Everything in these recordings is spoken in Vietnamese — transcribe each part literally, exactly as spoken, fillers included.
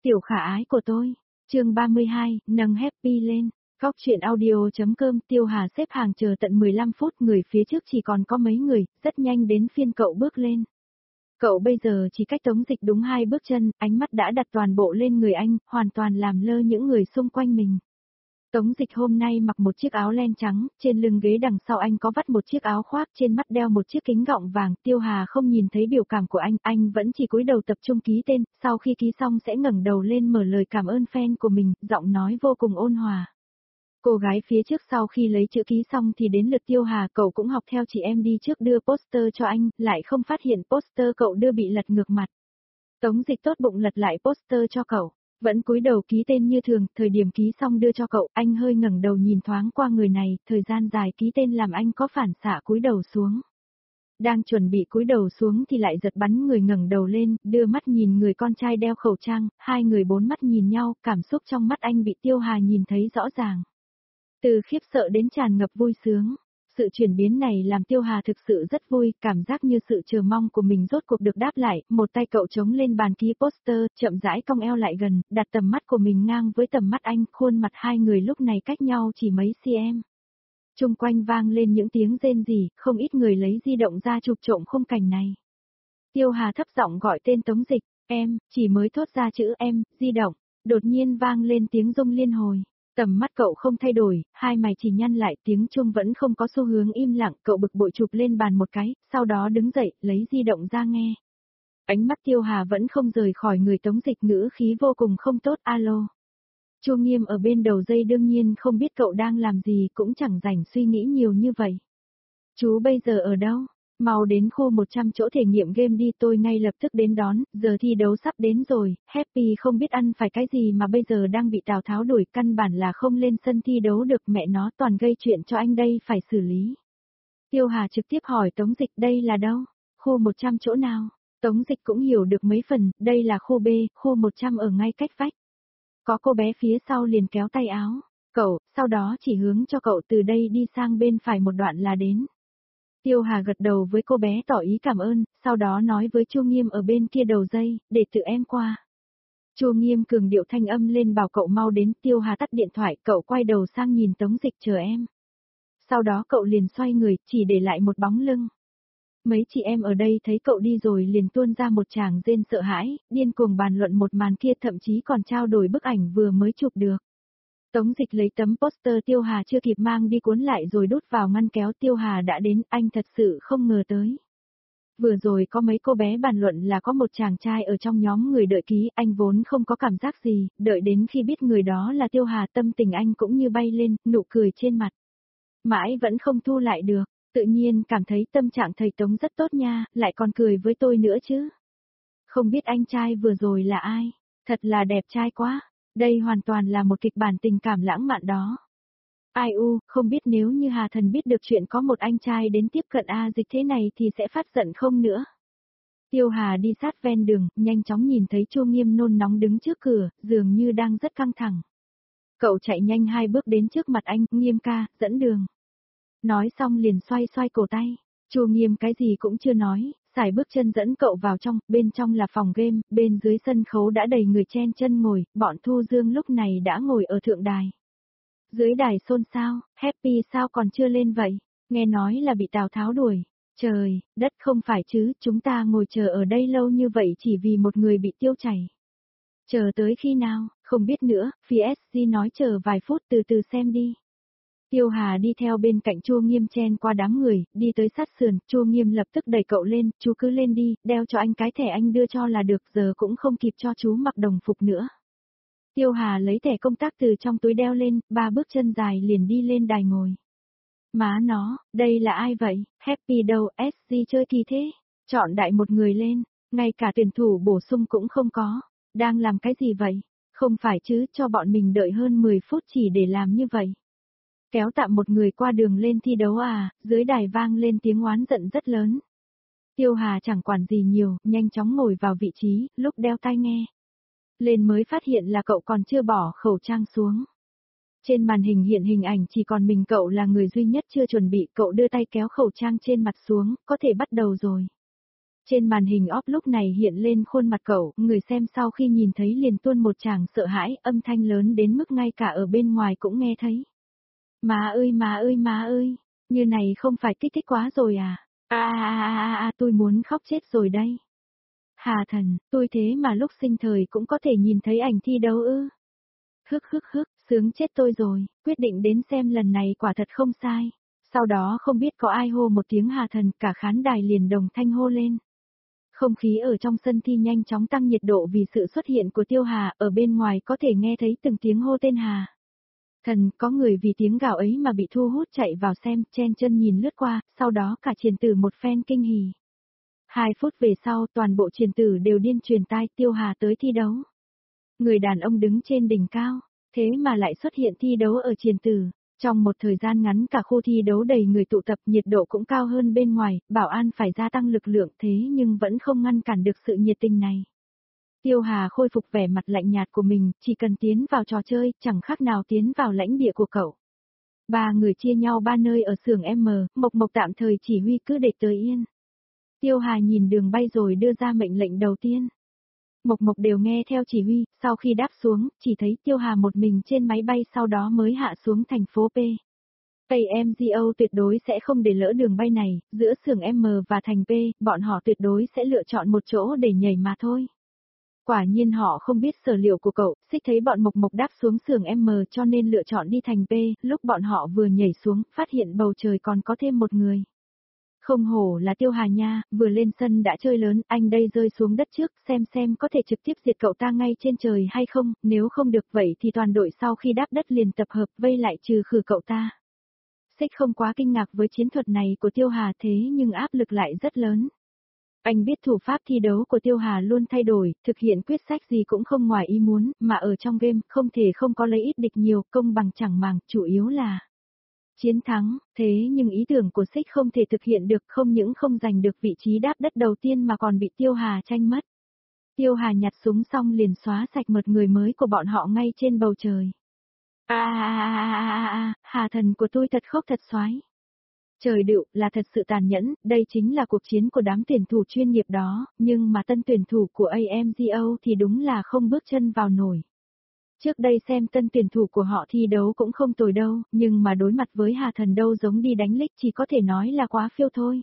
Tiểu khả ái của tôi, chương ba mươi hai, nâng happy lên. Góc chuyện audio.com. Tiêu Hà xếp hàng chờ tận mười lăm phút, người phía trước chỉ còn có mấy người, rất nhanh đến phiên cậu bước lên. Cậu bây giờ chỉ cách Tống Dịch đúng hai bước chân, ánh mắt đã đặt toàn bộ lên người anh, hoàn toàn làm lơ những người xung quanh mình. Tống Dịch hôm nay mặc một chiếc áo len trắng, trên lưng ghế đằng sau anh có vắt một chiếc áo khoác, trên mắt đeo một chiếc kính gọng vàng. Tiêu Hà không nhìn thấy biểu cảm của anh, anh vẫn chỉ cúi đầu tập trung ký tên, sau khi ký xong sẽ ngẩng đầu lên mở lời cảm ơn fan của mình, giọng nói vô cùng ôn hòa. Cô gái phía trước sau khi lấy chữ ký xong thì đến lượt Tiêu Hà, cậu cũng học theo chị em đi trước đưa poster cho anh, lại không phát hiện poster cậu đưa bị lật ngược mặt. Tống Dịch tốt bụng lật lại poster cho cậu, vẫn cúi đầu ký tên như thường, thời điểm ký xong đưa cho cậu, anh hơi ngẩng đầu nhìn thoáng qua người này, thời gian dài ký tên làm anh có phản xạ cúi đầu xuống. Đang chuẩn bị cúi đầu xuống thì lại giật bắn người ngẩng đầu lên, đưa mắt nhìn người con trai đeo khẩu trang, hai người bốn mắt nhìn nhau, cảm xúc trong mắt anh bị Tiêu Hà nhìn thấy rõ ràng. Từ khiếp sợ đến tràn ngập vui sướng. Sự chuyển biến này làm Tiêu Hà thực sự rất vui, cảm giác như sự chờ mong của mình rốt cuộc được đáp lại, một tay cậu chống lên bàn ký poster, chậm rãi cong eo lại gần, đặt tầm mắt của mình ngang với tầm mắt anh, khuôn mặt hai người lúc này cách nhau chỉ mấy cm. Chung quanh vang lên những tiếng rên rỉ, không ít người lấy di động ra chụp trộm khung cảnh này. Tiêu Hà thấp giọng gọi tên Tống Dịch, em, chỉ mới thốt ra chữ em, di động, đột nhiên vang lên tiếng rung liên hồi. Tầm mắt cậu không thay đổi, hai mày chỉ nhăn lại, tiếng chuông vẫn không có xu hướng im lặng, cậu bực bội chụp lên bàn một cái, sau đó đứng dậy, lấy di động ra nghe. Ánh mắt Tiêu Hà vẫn không rời khỏi người Tống Dịch, ngữ khí vô cùng không tốt, alo. Chu Nghiêm ở bên đầu dây đương nhiên không biết cậu đang làm gì, cũng chẳng rảnh suy nghĩ nhiều như vậy. Chú bây giờ ở đâu? Mau đến khu một trăm chỗ thể nghiệm game đi, tôi ngay lập tức đến đón, giờ thi đấu sắp đến rồi, Happy không biết ăn phải cái gì mà bây giờ đang bị Tào Tháo đuổi, căn bản là không lên sân thi đấu được, mẹ nó toàn gây chuyện cho anh đây phải xử lý. Tiêu Hà trực tiếp hỏi Tống Dịch đây là đâu? Khu một trăm chỗ nào? Tống Dịch cũng hiểu được mấy phần, đây là khu B, khu một trăm ở ngay cách vách. Có cô bé phía sau liền kéo tay áo, cậu, sau đó chỉ hướng cho cậu từ đây đi sang bên phải một đoạn là đến. Tiêu Hà gật đầu với cô bé tỏ ý cảm ơn, sau đó nói với Chu Nghiêm ở bên kia đầu dây, để tự em qua. Chu Nghiêm cường điệu thanh âm lên bảo cậu mau đến, Tiêu Hà tắt điện thoại, cậu quay đầu sang nhìn Tống Dịch chờ em. Sau đó cậu liền xoay người, chỉ để lại một bóng lưng. Mấy chị em ở đây thấy cậu đi rồi liền tuôn ra một tràng rên sợ hãi, điên cuồng bàn luận một màn kia, thậm chí còn trao đổi bức ảnh vừa mới chụp được. Tống Dịch lấy tấm poster Tiêu Hà chưa kịp mang đi cuốn lại rồi đút vào ngăn kéo. Tiêu Hà đã đến, anh thật sự không ngờ tới. Vừa rồi có mấy cô bé bàn luận là có một chàng trai ở trong nhóm người đợi ký, anh vốn không có cảm giác gì, đợi đến khi biết người đó là Tiêu Hà tâm tình anh cũng như bay lên, nụ cười trên mặt. Mãi vẫn không thu lại được, tự nhiên cảm thấy tâm trạng thầy Tống rất tốt nha, lại còn cười với tôi nữa chứ. Không biết anh trai vừa rồi là ai, thật là đẹp trai quá. Đây hoàn toàn là một kịch bản tình cảm lãng mạn đó. Ai u, không biết nếu như Hà Thần biết được chuyện có một anh trai đến tiếp cận A Dịch thế này thì sẽ phát giận không nữa. Tiêu Hà đi sát ven đường, nhanh chóng nhìn thấy Chu Nghiêm nôn nóng đứng trước cửa, dường như đang rất căng thẳng. Cậu chạy nhanh hai bước đến trước mặt anh, Nghiêm ca, dẫn đường. Nói xong liền xoay xoay cổ tay. Chu Nghiêm cái gì cũng chưa nói, xài bước chân dẫn cậu vào trong, bên trong là phòng game, bên dưới sân khấu đã đầy người chen chân ngồi, bọn Thu Dương lúc này đã ngồi ở thượng đài. Dưới đài xôn xao, Happy sao còn chưa lên vậy, nghe nói là bị Tào Tháo đuổi. Trời, đất không phải chứ, chúng ta ngồi chờ ở đây lâu như vậy chỉ vì một người bị tiêu chảy. Chờ tới khi nào, không biết nữa, phía ét giê nói chờ vài phút từ từ xem đi. Tiêu Hà đi theo bên cạnh Chu Nghiêm chen qua đám người, đi tới sát sườn, Chu Nghiêm lập tức đẩy cậu lên, chú cứ lên đi, đeo cho anh cái thẻ anh đưa cho là được, giờ cũng không kịp cho chú mặc đồng phục nữa. Tiêu Hà lấy thẻ công tác từ trong túi đeo lên, ba bước chân dài liền đi lên đài ngồi. Má nó, đây là ai vậy, Happy đâu, ét giê chơi kỳ thế, chọn đại một người lên, ngay cả tuyển thủ bổ sung cũng không có, đang làm cái gì vậy, không phải chứ, cho bọn mình đợi hơn mười phút chỉ để làm như vậy. Kéo tạm một người qua đường lên thi đấu à, dưới đài vang lên tiếng oán giận rất lớn. Tiêu Hà chẳng quản gì nhiều, nhanh chóng ngồi vào vị trí, lúc đeo tai nghe. Lên mới phát hiện là cậu còn chưa bỏ khẩu trang xuống. Trên màn hình hiện hình ảnh chỉ còn mình cậu là người duy nhất chưa chuẩn bị, cậu đưa tay kéo khẩu trang trên mặt xuống, có thể bắt đầu rồi. Trên màn hình off lúc này hiện lên khuôn mặt cậu, người xem sau khi nhìn thấy liền tuôn một tràng sợ hãi, âm thanh lớn đến mức ngay cả ở bên ngoài cũng nghe thấy. Má ơi má ơi má ơi, như này không phải kích thích quá rồi à? A a a a a tôi muốn khóc chết rồi đây. Hà Thần, tôi thế mà lúc sinh thời cũng có thể nhìn thấy ảnh thi đấu ư? Hức hức hức, sướng chết tôi rồi, quyết định đến xem lần này quả thật không sai. Sau đó không biết có ai hô một tiếng Hà Thần, cả khán đài liền đồng thanh hô lên. Không khí ở trong sân thi nhanh chóng tăng nhiệt độ vì sự xuất hiện của Tiêu Hà, ở bên ngoài có thể nghe thấy từng tiếng hô tên Hà. Thần, có người vì tiếng gào ấy mà bị thu hút chạy vào xem, chen chân nhìn lướt qua, sau đó cả truyền tử một phen kinh hỉ. Hai phút về sau toàn bộ truyền tử đều điên truyền tai Tiêu Hà tới thi đấu. Người đàn ông đứng trên đỉnh cao, thế mà lại xuất hiện thi đấu ở truyền tử. Trong một thời gian ngắn cả khu thi đấu đầy người tụ tập, nhiệt độ cũng cao hơn bên ngoài, bảo an phải gia tăng lực lượng thế nhưng vẫn không ngăn cản được sự nhiệt tình này. Tiêu Hà khôi phục vẻ mặt lạnh nhạt của mình, chỉ cần tiến vào trò chơi, chẳng khác nào tiến vào lãnh địa của cậu. Ba người chia nhau ba nơi ở xưởng M, Mộc Mộc tạm thời chỉ huy cứ để tới yên. Tiêu Hà nhìn đường bay rồi đưa ra mệnh lệnh đầu tiên. Mộc Mộc đều nghe theo chỉ huy, sau khi đáp xuống, chỉ thấy Tiêu Hà một mình trên máy bay sau đó mới hạ xuống thành phố P. a em giê o tuyệt đối sẽ không để lỡ đường bay này, giữa xưởng M và thành P, bọn họ tuyệt đối sẽ lựa chọn một chỗ để nhảy mà thôi. Quả nhiên họ không biết sở liệu của cậu, xích thấy bọn Mộc Mộc đáp xuống xưởng M cho nên lựa chọn đi thành P, lúc bọn họ vừa nhảy xuống, phát hiện bầu trời còn có thêm một người. Không hổ là Tiêu Hà nha, vừa lên sân đã chơi lớn, anh đây rơi xuống đất trước, xem xem có thể trực tiếp diệt cậu ta ngay trên trời hay không, nếu không được vậy thì toàn đội sau khi đáp đất liền tập hợp vây lại trừ khử cậu ta. Xích không quá kinh ngạc với chiến thuật này của Tiêu Hà thế nhưng áp lực lại rất lớn. Anh biết thủ pháp thi đấu của Tiêu Hà luôn thay đổi, thực hiện quyết sách gì cũng không ngoài ý muốn, mà ở trong game không thể không có lấy ít địch nhiều, công bằng chẳng màng, chủ yếu là chiến thắng, thế nhưng ý tưởng của Xích không thể thực hiện được, không những không giành được vị trí đáp đất đầu tiên mà còn bị Tiêu Hà tranh mất. Tiêu Hà nhặt súng xong liền xóa sạch một người mới của bọn họ ngay trên bầu trời. A a a a a, Hà Thần của tôi thật khốc thật xoái. Trời đựu, là thật sự tàn nhẫn, đây chính là cuộc chiến của đám tuyển thủ chuyên nghiệp đó, nhưng mà tân tuyển thủ của a em giê o thì đúng là không bước chân vào nổi. Trước đây xem tân tuyển thủ của họ thi đấu cũng không tồi đâu, nhưng mà đối mặt với Hà Thần đâu giống đi đánh lích chỉ có thể nói là quá phiêu thôi.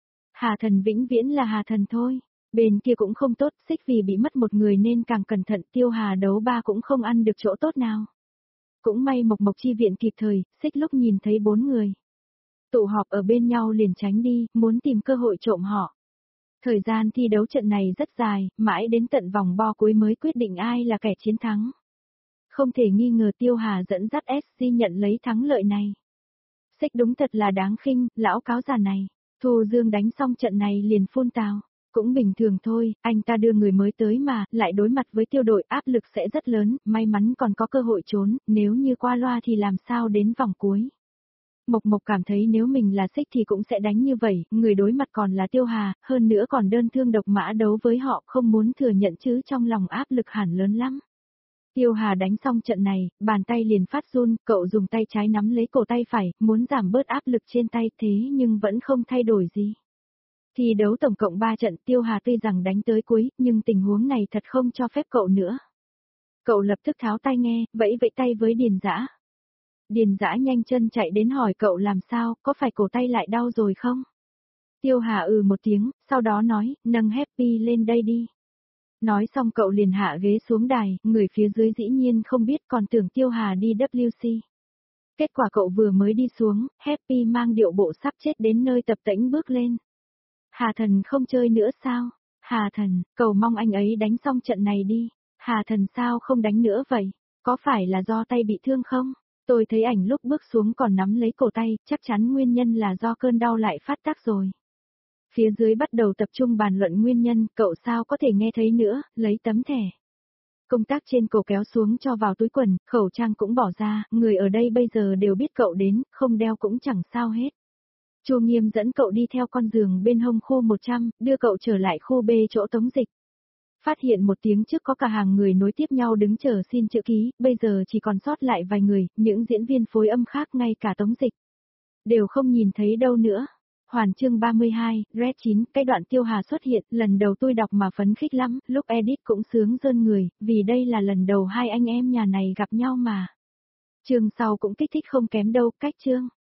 Hà Thần vĩnh viễn là Hà Thần thôi, bên kia cũng không tốt, Xích vì bị mất một người nên càng cẩn thận, Tiêu Hà đấu ba cũng không ăn được chỗ tốt nào. Cũng may Mộc Mộc chi viện kịp thời, Xích lúc nhìn thấy bốn người tụ họp ở bên nhau liền tránh đi, muốn tìm cơ hội trộm họ. Thời gian thi đấu trận này rất dài, mãi đến tận vòng bo cuối mới quyết định ai là kẻ chiến thắng. Không thể nghi ngờ Tiêu Hà dẫn dắt ét giê nhận lấy thắng lợi này. Xích đúng thật là đáng khinh, lão cáo già này. Thu Dương đánh xong trận này liền phun tào. Cũng bình thường thôi, anh ta đưa người mới tới mà, lại đối mặt với Tiêu đội áp lực sẽ rất lớn, may mắn còn có cơ hội trốn, nếu như qua loa thì làm sao đến vòng cuối. Mộc Mộc cảm thấy nếu mình là Xích thì cũng sẽ đánh như vậy, người đối mặt còn là Tiêu Hà, hơn nữa còn đơn thương độc mã đấu với họ, không muốn thừa nhận chứ trong lòng áp lực hẳn lớn lắm. Tiêu Hà đánh xong trận này, bàn tay liền phát run, cậu dùng tay trái nắm lấy cổ tay phải, muốn giảm bớt áp lực trên tay thế nhưng vẫn không thay đổi gì. Thi đấu tổng cộng ba trận, Tiêu Hà tuy rằng đánh tới cuối, nhưng tình huống này thật không cho phép cậu nữa. Cậu lập tức tháo tai nghe, vẫy vẫy tay với Điền Dã. Điền Dã nhanh chân chạy đến hỏi cậu làm sao, có phải cổ tay lại đau rồi không? Tiêu Hà ừ một tiếng, sau đó nói, nâng Happy lên đây đi. Nói xong cậu liền hạ ghế xuống đài, người phía dưới dĩ nhiên không biết còn tưởng Tiêu Hà đi W C. Kết quả cậu vừa mới đi xuống, Happy mang điệu bộ sắp chết đến nơi tập tễnh bước lên. Hà Thần không chơi nữa sao? Hà Thần, cầu mong anh ấy đánh xong trận này đi. Hà Thần sao không đánh nữa vậy? Có phải là do tay bị thương không? Tôi thấy ảnh lúc bước xuống còn nắm lấy cổ tay, chắc chắn nguyên nhân là do cơn đau lại phát tác rồi. Phía dưới bắt đầu tập trung bàn luận nguyên nhân, cậu sao có thể nghe thấy nữa, lấy tấm thẻ công tác trên cổ kéo xuống cho vào túi quần, khẩu trang cũng bỏ ra, người ở đây bây giờ đều biết cậu đến, không đeo cũng chẳng sao hết. Chu Nghiêm dẫn cậu đi theo con giường bên hông khu một trăm, đưa cậu trở lại khu B chỗ tống dịch. Phát hiện một tiếng trước có cả hàng người nối tiếp nhau đứng chờ xin chữ ký, bây giờ chỉ còn sót lại vài người, những diễn viên phối âm khác ngay cả tống dịch đều không nhìn thấy đâu nữa. Hoàn chương ba mươi hai, Red chín, cái đoạn Tiêu Hà xuất hiện, lần đầu tôi đọc mà phấn khích lắm, lúc edit cũng sướng rơn người, vì đây là lần đầu hai anh em nhà này gặp nhau mà. Chương sau cũng kích thích không kém đâu, cách chương.